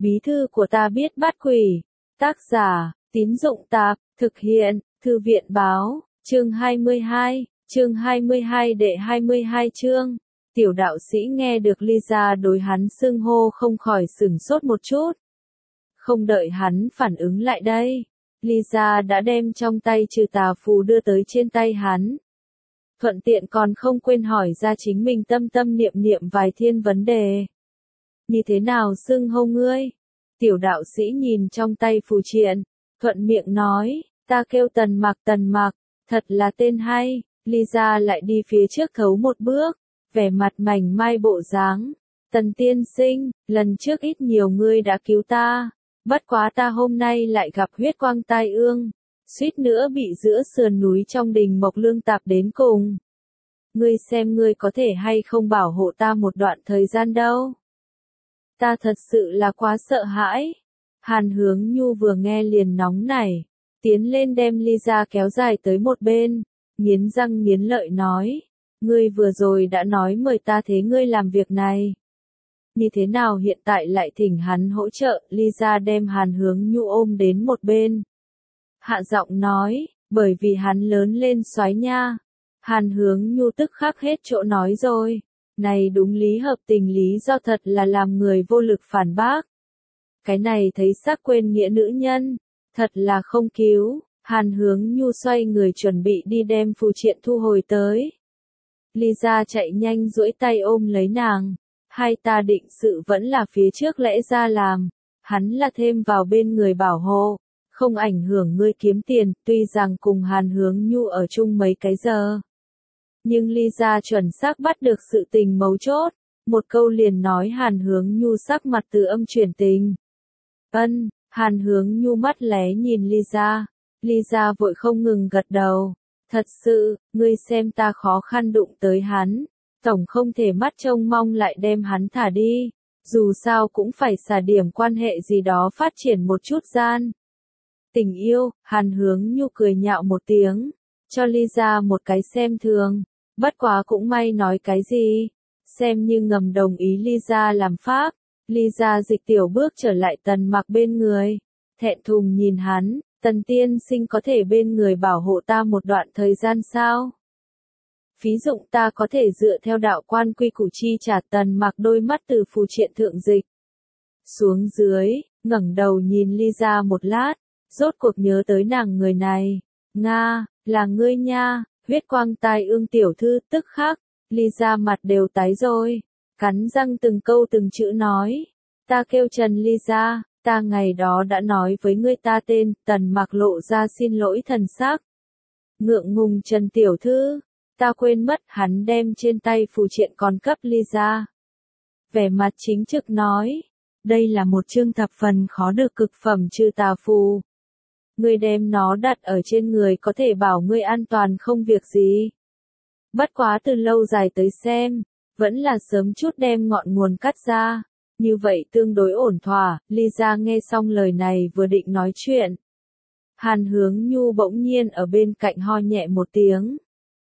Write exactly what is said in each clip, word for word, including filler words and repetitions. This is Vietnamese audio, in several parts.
Bí thư của ta biết bắt quỷ. Tác giả, Tín Dụng Tạp, thực hiện, Thư viện Báo, chương hai mươi hai, chương hai mươi hai đệ hai mươi hai chương. Tiểu đạo sĩ nghe được Lisa đối hắn xưng hô không khỏi sửng sốt một chút. Không đợi hắn phản ứng lại đây, Lisa đã đem trong tay trừ tà phù đưa tới trên tay hắn. Thuận tiện còn không quên hỏi ra chính mình tâm tâm niệm niệm vài thiên vấn đề. Như thế nào xưng hô ngươi? Tiểu đạo sĩ nhìn trong tay phù triện, thuận miệng nói, ta kêu Tần Mặc Tần Mặc, thật là tên hay. Lisa lại đi phía trước thấu một bước, vẻ mặt mảnh mai bộ dáng. Tần tiên sinh, lần trước ít nhiều ngươi đã cứu ta, bất quá ta hôm nay lại gặp huyết quang tai ương, suýt nữa bị giữa sườn núi trong đình Mộc Lương tạp đến cùng. Ngươi xem ngươi có thể hay không bảo hộ ta một đoạn thời gian đâu. Ta thật sự là quá sợ hãi. Hàn Hướng Nhu vừa nghe liền nóng nảy, tiến lên đem Lisa kéo dài tới một bên, nghiến răng nghiến lợi nói, ngươi vừa rồi đã nói mời ta thế ngươi làm việc này. Như thế nào hiện tại lại thỉnh hắn hỗ trợ? Lisa đem Hàn Hướng Nhu ôm đến một bên. Hạ giọng nói, bởi vì hắn lớn lên soái nha. Hàn Hướng Nhu tức khắc hết chỗ nói rồi. Này đúng lý hợp tình lý do thật là làm người vô lực phản bác. Cái này thấy xác quên nghĩa nữ nhân, thật là không cứu. Hàn Hướng Nhu xoay người chuẩn bị đi đem phù triện thu hồi tới. Lisa chạy nhanh duỗi tay ôm lấy nàng. Hai ta định sự vẫn là phía trước lẽ ra làm. Hắn là thêm vào bên người bảo hộ, không ảnh hưởng ngươi kiếm tiền, tuy rằng cùng Hàn Hướng Nhu ở chung mấy cái giờ. Nhưng Lisa chuẩn xác bắt được sự tình mấu chốt, một câu liền nói Hàn Hướng Nhu sắc mặt từ âm chuyển tình. Ân, Hàn Hướng Nhu mắt lé nhìn Lisa, Lisa vội không ngừng gật đầu. Thật sự, ngươi xem ta khó khăn đụng tới hắn, tổng không thể mắt trông mong lại đem hắn thả đi, dù sao cũng phải xả điểm quan hệ gì đó phát triển một chút gian. Tình yêu, Hàn Hướng Nhu cười nhạo một tiếng, cho Lisa một cái xem thường, bất quá cũng may nói cái gì, xem như ngầm đồng ý Lisa làm pháp. Lisa dịch tiểu bước trở lại Tần Mặc bên người, thẹn thùng nhìn hắn, Tần tiên sinh có thể bên người bảo hộ ta một đoạn thời gian sao? Phí dụng ta có thể dựa theo đạo quan quy củ chi trả. Tần Mặc đôi mắt từ phù triện thượng dịch xuống dưới, ngẩng đầu nhìn Lisa một lát, rốt cuộc nhớ tới nàng người này. Nga, là ngươi nha, huyết quang tai ương tiểu thư. Tức khắc, Lisa mặt đều tái rồi, cắn răng từng câu từng chữ nói, ta kêu Trần Lisa, ta ngày đó đã nói với ngươi ta tên. Tần Mặc lộ ra xin lỗi thần sắc. Ngượng ngùng Trần tiểu thư, ta quên mất. Hắn đem trên tay phù triện còn cấp Lisa. Vẻ mặt chính trực nói, đây là một chương thập phần khó được cực phẩm trừ tà phù. Ngươi đem nó đặt ở trên người có thể bảo ngươi an toàn không việc gì. Bất quá từ lâu dài tới xem, vẫn là sớm chút đem ngọn nguồn cắt ra, như vậy tương đối ổn thỏa. Lisa nghe xong lời này vừa định nói chuyện, Hàn Hướng Nhu bỗng nhiên ở bên cạnh ho nhẹ một tiếng.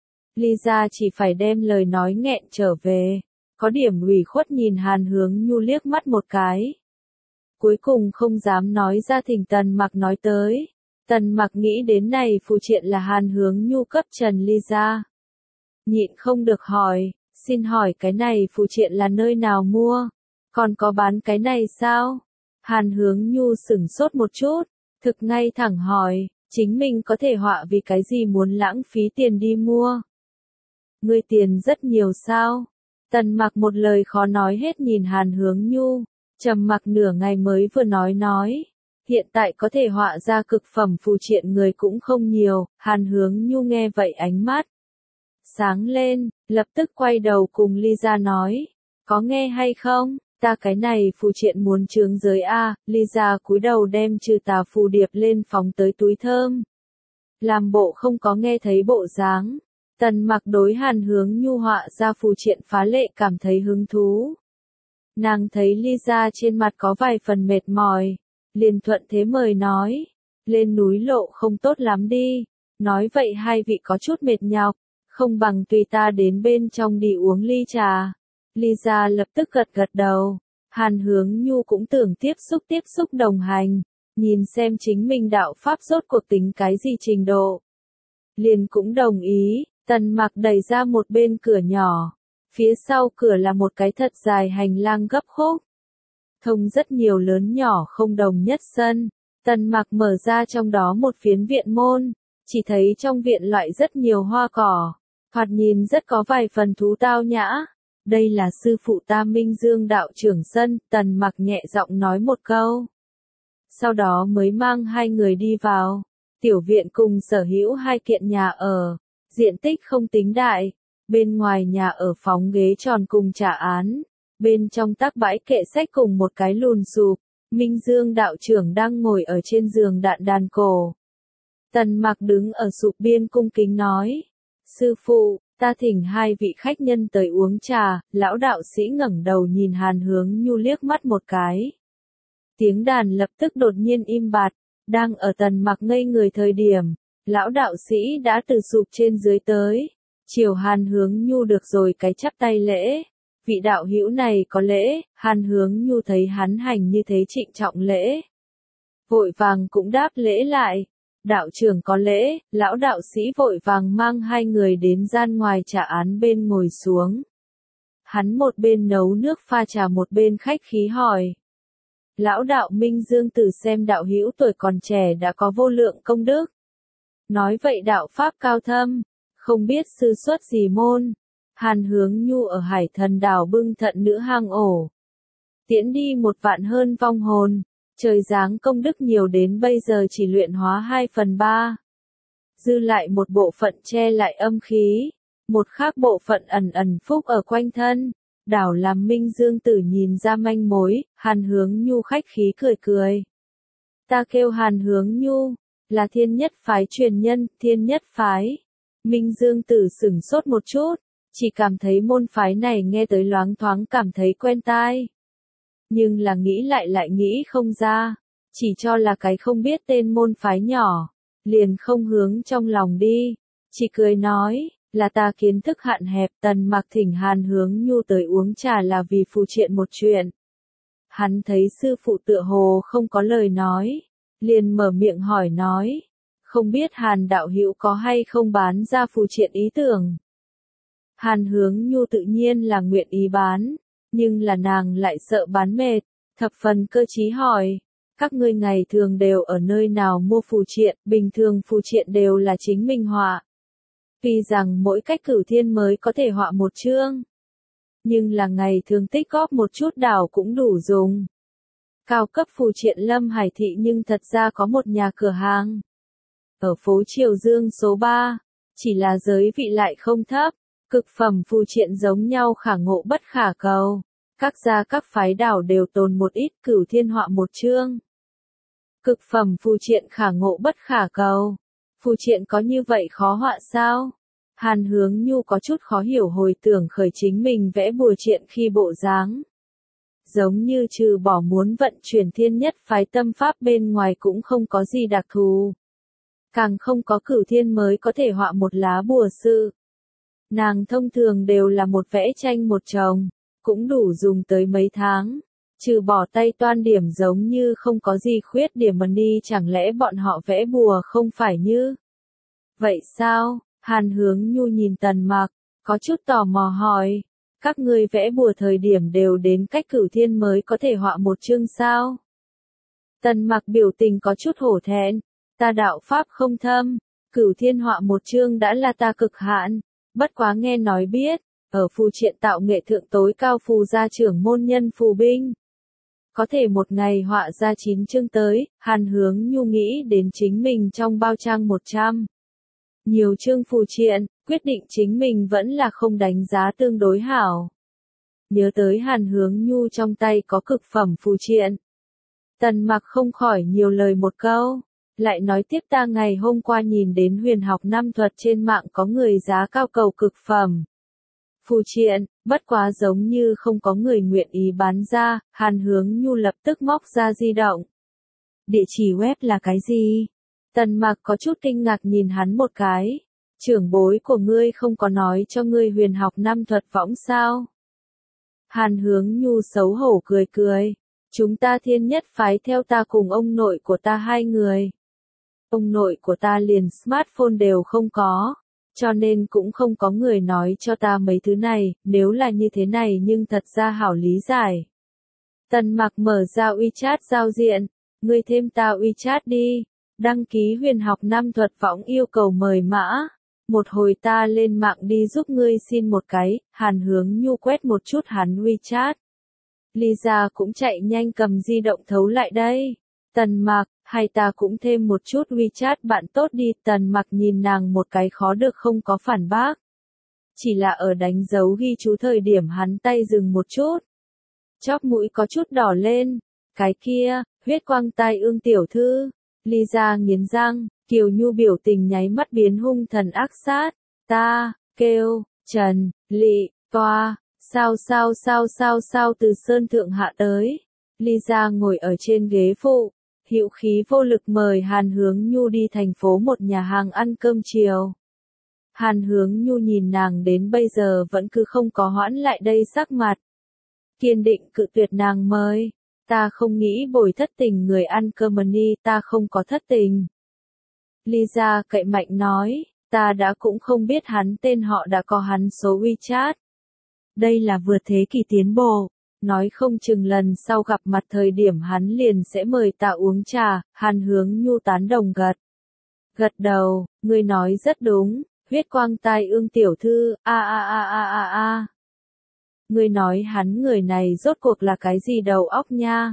Lisa chỉ phải đem lời nói nghẹn trở về, có điểm ủy khuất nhìn Hàn Hướng Nhu liếc mắt một cái. Cuối cùng không dám nói ra thỉnh Tần Mặc nói tới. Tần Mặc nghĩ đến này phù triện là Hàn Hướng Nhu cấp Trần Lisa. Nhịn không được hỏi, xin hỏi cái này phù triện là nơi nào mua? Còn có bán cái này sao? Hàn Hướng Nhu sửng sốt một chút, thực ngay thẳng hỏi, chính mình có thể họa vì cái gì muốn lãng phí tiền đi mua? Ngươi tiền rất nhiều sao? Tần Mặc một lời khó nói hết nhìn Hàn Hướng Nhu, trầm mặc nửa ngày mới vừa nói nói, hiện tại có thể họa ra cực phẩm phù triện người cũng không nhiều. Hàn Hướng Nhu nghe vậy ánh mắt sáng lên, lập tức quay đầu cùng Lisa nói, có nghe hay không? Ta cái này phù triện muốn chướng giới a. Lisa cúi đầu đem trừ tà phù điệp lên phóng tới túi thơm, làm bộ không có nghe thấy bộ dáng. Tần Mặc đối Hàn Hướng Nhu họa ra phù triện phá lệ cảm thấy hứng thú. Nàng thấy Lisa trên mặt có vài phần mệt mỏi, liền thuận thế mời nói, lên núi lộ không tốt lắm đi. Nói vậy hai vị có chút mệt nhọc, không bằng tùy ta đến bên trong đi uống ly trà. Lisa lập tức gật gật đầu. Hàn Hướng Nhu cũng tưởng tiếp xúc tiếp xúc đồng hành, nhìn xem chính mình đạo pháp rốt cuộc tính cái gì trình độ. Liền cũng đồng ý, Tần Mặc đẩy ra một bên cửa nhỏ, phía sau cửa là một cái thật dài hành lang gấp khúc. Thông rất nhiều lớn nhỏ không đồng nhất sân, Tần Mặc mở ra trong đó một phiến viện môn, chỉ thấy trong viện loại rất nhiều hoa cỏ, thoạt nhìn rất có vài phần thú tao nhã. Đây là sư phụ ta Minh Dương đạo trưởng sân, Tần Mặc nhẹ giọng nói một câu. Sau đó mới mang hai người đi vào. Tiểu viện cùng sở hữu hai kiện nhà ở, diện tích không tính đại, bên ngoài nhà ở phóng ghế tròn cùng trà án, bên trong tắc bãi kệ sách cùng một cái lùn sụp. Minh Dương đạo trưởng đang ngồi ở trên giường đạn đàn cổ. Tần Mặc đứng ở sụp biên cung kính nói, sư phụ, ta thỉnh hai vị khách nhân tới uống trà. Lão đạo sĩ ngẩng đầu nhìn Hàn Hướng Nhu liếc mắt một cái. Tiếng đàn lập tức đột nhiên im bặt, đang ở Tần Mặc ngây người thời điểm, lão đạo sĩ đã từ sụp trên dưới tới, chiều Hàn Hướng Nhu được rồi cái chắp tay lễ. Vị đạo hữu này có lễ. Hàn Hướng Nhu thấy hắn hành như thế trịnh trọng lễ, vội vàng cũng đáp lễ lại. Đạo trưởng có lễ. Lão đạo sĩ vội vàng mang hai người đến gian ngoài trà án bên ngồi xuống. Hắn một bên nấu nước pha trà một bên khách khí hỏi. Lão đạo Minh Dương Tử xem đạo hữu tuổi còn trẻ đã có vô lượng công đức. Nói vậy đạo pháp cao thâm, không biết sư xuất gì môn. Hàn Hướng Nhu ở Hải Thần đảo bưng thận nữ hang ổ, tiễn đi một vạn hơn vong hồn, trời giáng công đức nhiều đến bây giờ chỉ luyện hóa hai phần ba. Dư lại một bộ phận che lại âm khí, một khác bộ phận ẩn ẩn phúc ở quanh thân. Đảo làm Minh Dương Tử nhìn ra manh mối. Hàn Hướng Nhu khách khí cười cười. Ta kêu Hàn Hướng Nhu, là Thiên Nhất phái truyền nhân. Thiên Nhất phái. Minh Dương Tử sửng sốt một chút, chỉ cảm thấy môn phái này nghe tới loáng thoáng cảm thấy quen tai. Nhưng là nghĩ lại lại nghĩ không ra, chỉ cho là cái không biết tên môn phái nhỏ, liền không hướng trong lòng đi, chỉ cười nói, là ta kiến thức hạn hẹp. Tần Mặc thỉnh Hàn Hướng Nhu tới uống trà là vì phù triện một chuyện. Hắn thấy sư phụ tựa hồ không có lời nói, liền mở miệng hỏi nói, không biết Hàn đạo hữu có hay không bán ra phù triện ý tưởng. Hàn Hướng Nhu tự nhiên là nguyện ý bán, nhưng là nàng lại sợ bán mệt, thập phần cơ trí hỏi, các ngươi ngày thường đều ở nơi nào mua phù triện? Bình thường phù triện đều là chính mình họa. Tuy rằng mỗi cách cửu thiên mới có thể họa một chương, nhưng là ngày thường tích góp một chút đảo cũng đủ dùng. Cao cấp phù triện Lâm Hải Thị nhưng thật ra có một nhà cửa hàng ở phố Triều Dương số ba, chỉ là giới vị lại không thấp. Cực phẩm phù triện giống nhau khả ngộ bất khả cầu. Các gia các phái đảo đều tồn một ít, cửu thiên họa một chương. Cực phẩm phù triện khả ngộ bất khả cầu. Phù triện có như vậy khó họa sao? Hàn Hướng Nhu có chút khó hiểu hồi tưởng khởi chính mình vẽ bùa triện khi bộ dáng. Giống như trừ bỏ muốn vận chuyển Thiên Nhất phái tâm pháp bên ngoài cũng không có gì đặc thù. Càng không có cửu thiên mới có thể họa một lá bùa sư. Nàng thông thường đều là một vẽ tranh một chồng, cũng đủ dùng tới mấy tháng. Trừ bỏ tay toan điểm giống như không có gì khuyết điểm mà đi, chẳng lẽ bọn họ vẽ bùa không phải như vậy sao? Hàn Hướng Nhu nhìn Tần Mặc, có chút tò mò hỏi, các ngươi vẽ bùa thời điểm đều đến cách cửu thiên mới có thể họa một chương sao? Tần Mặc biểu tình có chút hổ thẹn, ta đạo pháp không thâm, cửu thiên họa một chương đã là ta cực hạn. Bất quá nghe nói biết, ở phù triện tạo nghệ thượng tối cao phù gia trưởng môn nhân phù binh, có thể một ngày họa ra chín chương tới. Hàn Hướng Nhu nghĩ đến chính mình trong bao trang một trăm nhiều chương phù triện, quyết định chính mình vẫn là không đánh giá tương đối hảo. Nhớ tới Hàn Hướng Nhu trong tay có cực phẩm phù triện, Tần Mặc không khỏi nhiều lời một câu. Lại nói tiếp, ta ngày hôm qua nhìn đến Huyền Học Năm Thuật trên mạng có người giá cao cầu cực phẩm phù triện, bất quá giống như không có người nguyện ý bán ra. Hàn Hướng Nhu lập tức móc ra di động. Địa chỉ web là cái gì? Tần Mặc có chút kinh ngạc nhìn hắn một cái. Trưởng bối của ngươi không có nói cho ngươi Huyền Học Năm Thuật võng sao? Hàn Hướng Nhu xấu hổ cười cười. Chúng ta Thiên Nhất phái theo ta cùng ông nội của ta hai người. Ông nội của ta liền smartphone đều không có, cho nên cũng không có người nói cho ta mấy thứ này, nếu là như thế này nhưng thật ra hảo lý giải. Tần Mặc mở ra WeChat giao diện, ngươi thêm ta WeChat đi, đăng ký huyền học năm thuật võng yêu cầu mời mã, một hồi ta lên mạng đi giúp ngươi xin một cái, Hàn Hướng Nhu quét một chút hắn WeChat. Lisa cũng chạy nhanh cầm di động thấu lại đây. Tần Mặc, hay ta cũng thêm một chút WeChat bạn tốt đi. Tần Mặc nhìn nàng một cái khó được không có phản bác. Chỉ là ở đánh dấu ghi chú thời điểm hắn tay dừng một chút. Chóp mũi có chút đỏ lên. Cái kia, huyết quang tai ương tiểu thư. Lisa nghiến răng, Kiều Nhu biểu tình nháy mắt biến hung thần ác sát. Ta, kêu, Trần, Lị, toa. Sao sao sao sao sao từ sơn thượng hạ tới. Lisa ngồi ở trên ghế phụ, hữu khí vô lực mời Hàn Hướng Nhu đi thành phố một nhà hàng ăn cơm chiều. Hàn Hướng Nhu nhìn nàng đến bây giờ vẫn cứ không có hoãn lại đây sắc mặt. Kiên định cự tuyệt nàng mời. Ta không nghĩ bồi thất tình người ăn cơm ni, ta không có thất tình. Lisa cậy mạnh nói, ta đã cũng không biết hắn tên họ đã có hắn số WeChat. Đây là vượt thế kỷ tiến bộ, nói không chừng lần sau gặp mặt thời điểm hắn liền sẽ mời ta uống trà. Hàn Hướng Nhu tán đồng gật. Gật đầu, ngươi nói rất đúng, huyết quang tai ương tiểu thư, a a a a a a. Ngươi nói hắn người này rốt cuộc là cái gì đầu óc nha.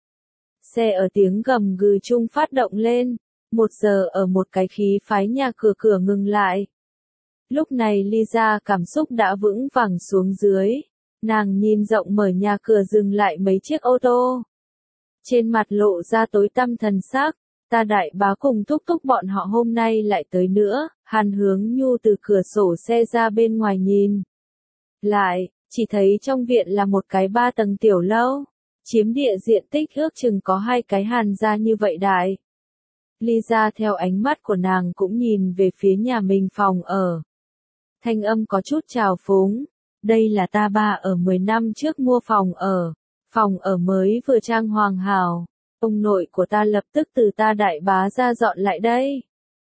Xe ở tiếng gầm gừ chung phát động lên, một giờ ở một cái khí phái nhà cửa cửa ngừng lại. Lúc này Lisa cảm xúc đã vững vàng xuống dưới. Nàng nhìn rộng mở nhà cửa dừng lại mấy chiếc ô tô. Trên mặt lộ ra tối tăm thần sắc. Ta đại bá cùng thúc thúc bọn họ hôm nay lại tới nữa. Hàn Hướng Nhu từ cửa sổ xe ra bên ngoài nhìn. Lại, chỉ thấy trong viện là một cái ba tầng tiểu lâu. Chiếm địa diện tích ước chừng có hai cái Hàn gia như vậy đại. Lisa theo ánh mắt của nàng cũng nhìn về phía nhà mình phòng ở. Thanh âm có chút trào phúng. Đây là ta ba ở mười năm trước mua phòng ở. Phòng ở mới vừa trang hoàng hào. Ông nội của ta lập tức từ ta đại bá ra dọn lại đây.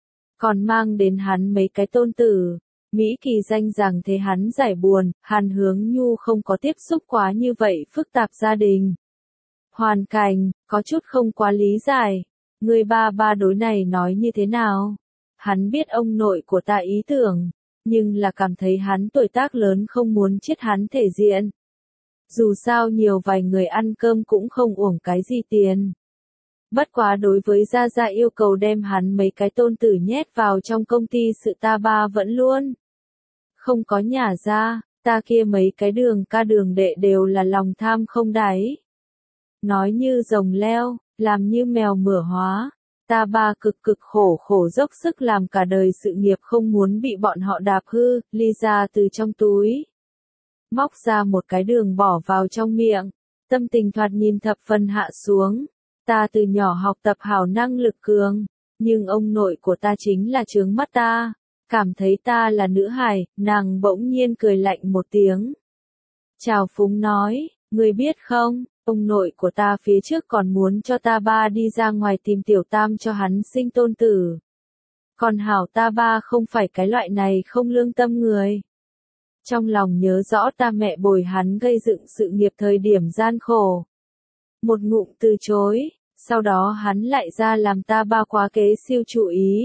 Còn mang đến hắn mấy cái tôn tử. Mỹ Kỳ danh rằng thế hắn giải buồn. Hàn Hướng Nhu không có tiếp xúc quá như vậy phức tạp gia đình. Hoàn cảnh, có chút không quá lý giải. Người ba ba đối này nói như thế nào? Hắn biết ông nội của ta ý tưởng. Nhưng là cảm thấy hắn tuổi tác lớn không muốn chết hắn thể diện. Dù sao nhiều vài người ăn cơm cũng không uổng cái gì tiền. Bất quá đối với Gia Gia yêu cầu đem hắn mấy cái tôn tử nhét vào trong công ty sự ta ba vẫn luôn. Không có nhả ra, ta kia mấy cái đường ca đường đệ đều là lòng tham không đáy. Nói như rồng leo, làm như mèo mửa hóa. Ta ba cực cực khổ khổ dốc sức làm cả đời sự nghiệp không muốn bị bọn họ đạp hư. Lisa từ trong túi móc ra một cái đường bỏ vào trong miệng. Tâm tình thoạt nhìn thập phần hạ xuống. Ta từ nhỏ học tập hảo năng lực cường. Nhưng ông nội của ta chính là trướng mắt ta. Cảm thấy ta là nữ hài. Nàng bỗng nhiên cười lạnh một tiếng. Chào phúng nói, ngươi biết không? Ông nội của ta phía trước còn muốn cho ta ba đi ra ngoài tìm tiểu tam cho hắn sinh tôn tử. Còn hảo ta ba không phải cái loại này không lương tâm người. Trong lòng nhớ rõ ta mẹ bồi hắn gây dựng sự nghiệp thời điểm gian khổ. Một ngụm từ chối, sau đó hắn lại ra làm ta ba quá kế siêu chủ ý.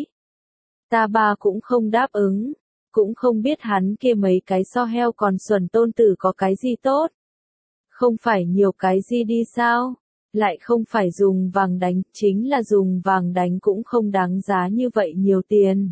Ta ba cũng không đáp ứng, cũng không biết hắn kia mấy cái so heo còn xuẩn tôn tử có cái gì tốt. Không phải nhiều cái gì đi sao? Lại không phải dùng vàng đánh, chính là dùng vàng đánh cũng không đáng giá như vậy nhiều tiền.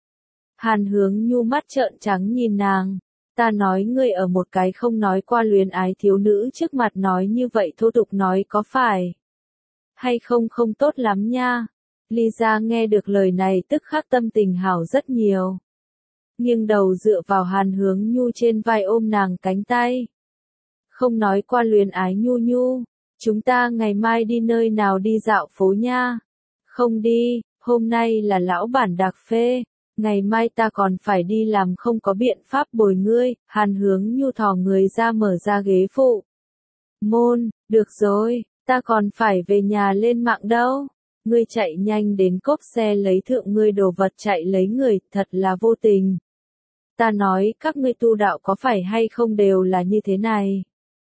Hàn Hướng Nhu mắt trợn trắng nhìn nàng. Ta nói ngươi ở một cái không nói qua luyến ái thiếu nữ trước mặt nói như vậy thô tục nói có phải hay không không tốt lắm nha. Lisa nghe được lời này tức khắc tâm tình hảo rất nhiều. Nghiêng đầu dựa vào Hàn Hướng Nhu trên vai ôm nàng cánh tay. Không nói qua luyến ái Nhu Nhu, chúng ta ngày mai đi nơi nào đi dạo phố nha. Không đi, hôm nay là lão bản đặc phê. Ngày mai ta còn phải đi làm không có biện pháp bồi ngươi, Hàn Hướng Nhu thò người ra mở ra ghế phụ. Môn, được rồi, ta còn phải về nhà lên mạng đâu. Ngươi chạy nhanh đến cốp xe lấy thượng ngươi đồ vật chạy lấy người, thật là vô tình. Ta nói các ngươi tu đạo có phải hay không đều là như thế này.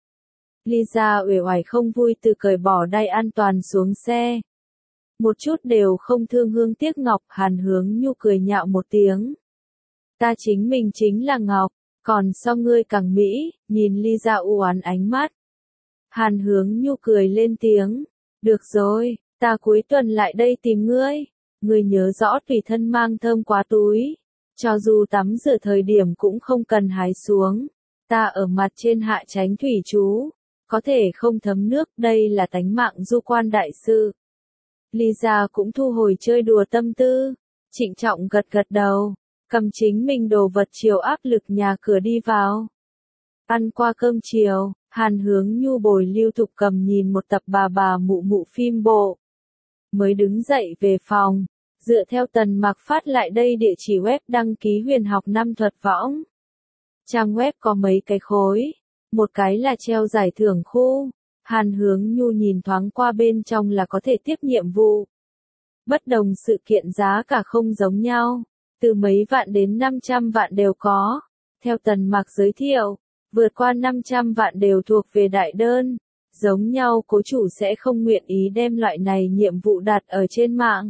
Lisa uể oải không vui từ cởi bỏ đai an toàn xuống xe. Một chút đều không thương hương tiếc ngọc, Hàn Hướng Nhu cười nhạo một tiếng. Ta chính mình chính là ngọc, còn so ngươi càng mỹ, nhìn Lisa u oán ánh mắt. Hàn Hướng Nhu cười lên tiếng. Được rồi, ta cuối tuần lại đây tìm ngươi. Ngươi nhớ rõ tùy thân mang thơm quá túi. Cho dù tắm rửa thời điểm cũng không cần hái xuống. Ta ở mặt trên hạ tránh thủy chú. Có thể không thấm nước, đây là tánh mạng du quan đại sư. Lisa cũng thu hồi chơi đùa tâm tư. Trịnh trọng gật gật đầu. Cầm chính mình đồ vật chiều áp lực nhà cửa đi vào. Ăn qua cơm chiều, Hàn Hướng Nhu bồi Lưu Thục Cầm nhìn một tập bà bà mụ mụ phim bộ. Mới đứng dậy về phòng, dựa theo Tần Mặc phát lại đây địa chỉ web đăng ký huyền học năm thuật võng. Trang web có mấy cái khối, một cái là treo giải thưởng khu. Hàn Hướng Nhu nhìn thoáng qua bên trong là có thể tiếp nhiệm vụ. Bất đồng sự kiện giá cả không giống nhau, từ mấy vạn đến năm trăm vạn đều có. Theo Tần Mặc giới thiệu, vượt qua năm trăm vạn đều thuộc về đại đơn. Giống nhau cố chủ sẽ không nguyện ý đem loại này nhiệm vụ đặt ở trên mạng.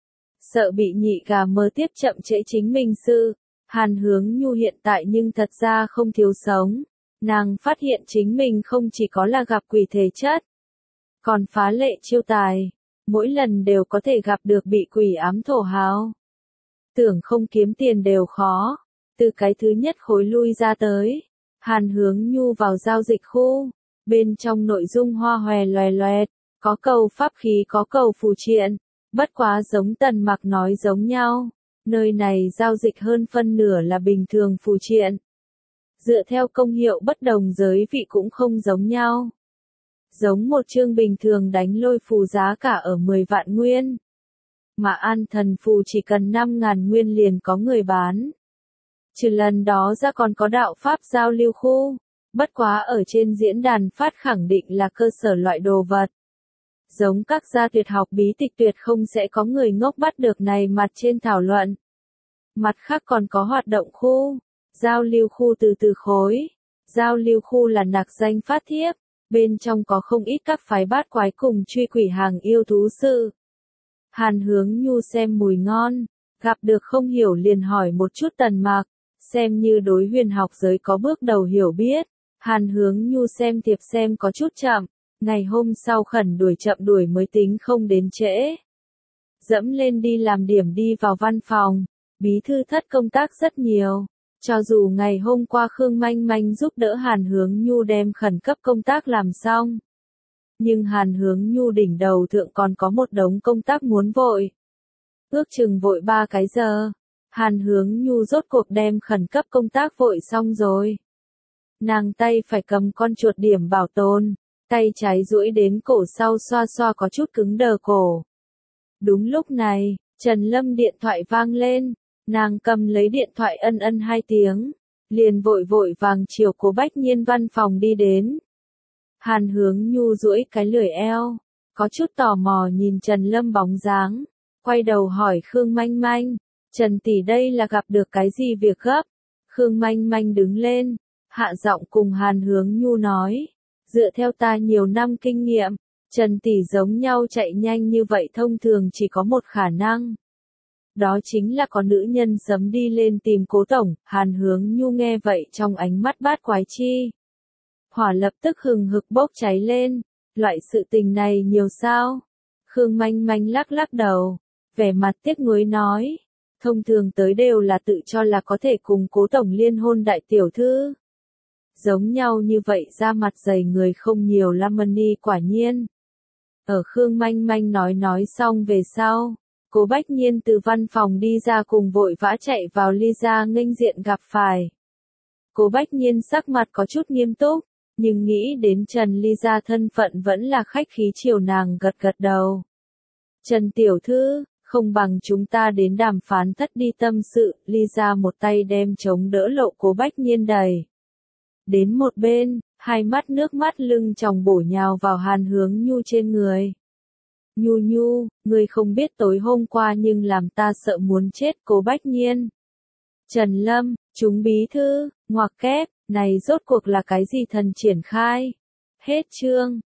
Sợ bị nhị gà mơ tiếp chậm trễ chính mình sự. Hàn Hướng Nhu hiện tại nhưng thật ra không thiếu sống. Nàng phát hiện chính mình không chỉ có là gặp quỷ thể chất, còn phá lệ chiêu tài, mỗi lần đều có thể gặp được bị quỷ ám thổ hào. Tưởng không kiếm tiền đều khó, từ cái thứ nhất khối lui ra tới. Hàn Hướng Nhu vào giao dịch khu, bên trong nội dung hoa hòe loè loẹt, có cầu pháp khí có cầu phù triện, bất quá giống Tần Mặc nói giống nhau, nơi này giao dịch hơn phân nửa là bình thường phù triện. Dựa theo công hiệu bất đồng giới vị cũng không giống nhau. Giống một chương bình thường đánh lôi phù giá cả ở mười vạn nguyên. Mà an thần phù chỉ cần năm ngàn nguyên liền có người bán. Trừ lần đó ra còn có đạo pháp giao lưu khu. Bất quá ở trên diễn đàn phát khẳng định là cơ sở loại đồ vật. Giống các gia tuyệt học bí tịch tuyệt không sẽ có người ngốc bắt được này mặt trên thảo luận. Mặt khác còn có hoạt động khu. Giao lưu khu từ từ khối. Giao lưu khu là nặc danh phát thiếp. Bên trong có không ít các phái bát quái cùng truy quỷ hàng yêu thú sự. Hàn Hướng Nhu xem mùi ngon. Gặp được không hiểu liền hỏi một chút Tần Mặc. Xem như đối huyền học giới có bước đầu hiểu biết. Hàn Hướng Nhu xem thiệp xem có chút chậm. Ngày hôm sau khẩn đuổi chậm đuổi mới tính không đến trễ. Dẫm lên đi làm điểm đi vào văn phòng. Bí thư thất công tác rất nhiều. Cho dù ngày hôm qua Khương Manh Manh giúp đỡ Hàn Hướng Nhu đem khẩn cấp công tác làm xong. Nhưng Hàn Hướng Nhu đỉnh đầu thượng còn có một đống công tác muốn vội. Ước chừng vội ba cái giờ. Hàn Hướng Nhu rốt cuộc đem khẩn cấp công tác vội xong rồi. Nàng tay phải cầm con chuột điểm bảo tồn. Tay trái duỗi đến cổ sau xoa xoa có chút cứng đờ cổ. Đúng lúc này, Trần Lâm điện thoại vang lên. Nàng cầm lấy điện thoại ân ân hai tiếng, liền vội vội vàng chiều Cố Bách Nhiên văn phòng đi đến. Hàn Hướng Nhu duỗi cái lười eo, có chút tò mò nhìn Trần Lâm bóng dáng, quay đầu hỏi Khương Manh Manh, Trần tỷ đây là gặp được cái gì việc gấp? Khương Manh Manh đứng lên, hạ giọng cùng Hàn Hướng Nhu nói, dựa theo ta nhiều năm kinh nghiệm, Trần tỷ giống nhau chạy nhanh như vậy thông thường chỉ có một khả năng. Đó chính là có nữ nhân sớm đi lên tìm Cố tổng. Hàn Hướng Nhu nghe vậy trong ánh mắt bát quái chi. Hỏa lập tức hừng hực bốc cháy lên, loại sự tình này nhiều sao? Khương Manh Manh lắc lắc đầu, vẻ mặt tiếc nuối nói, thông thường tới đều là tự cho là có thể cùng Cố tổng liên hôn đại tiểu thư. Giống nhau như vậy ra mặt dày người không nhiều Lamani quả nhiên. Ở Khương Manh Manh nói nói xong về sau. Cố Bách Nhiên từ văn phòng đi ra cùng vội vã chạy vào Lisa nghênh diện gặp phải. Cố Bách Nhiên sắc mặt có chút nghiêm túc, nhưng nghĩ đến Trần Lisa thân phận vẫn là khách khí chiều nàng gật gật đầu. Trần tiểu thư, Không bằng chúng ta đến đàm phán thất đi tâm sự, Ly ra một tay đem chống đỡ Lộ Cố Bách Nhiên đẩy đến một bên, hai mắt nước mắt lưng tròng bổ nhào vào Hàn Hướng Nhu trên người. Nhu Nhu, ngươi không biết tối hôm qua nhưng làm ta sợ muốn chết. Cố Bách Nhiên. Trần Lâm, chúng bí thư, ngoặc kép, này rốt cuộc là cái gì thần triển khai? Hết chương.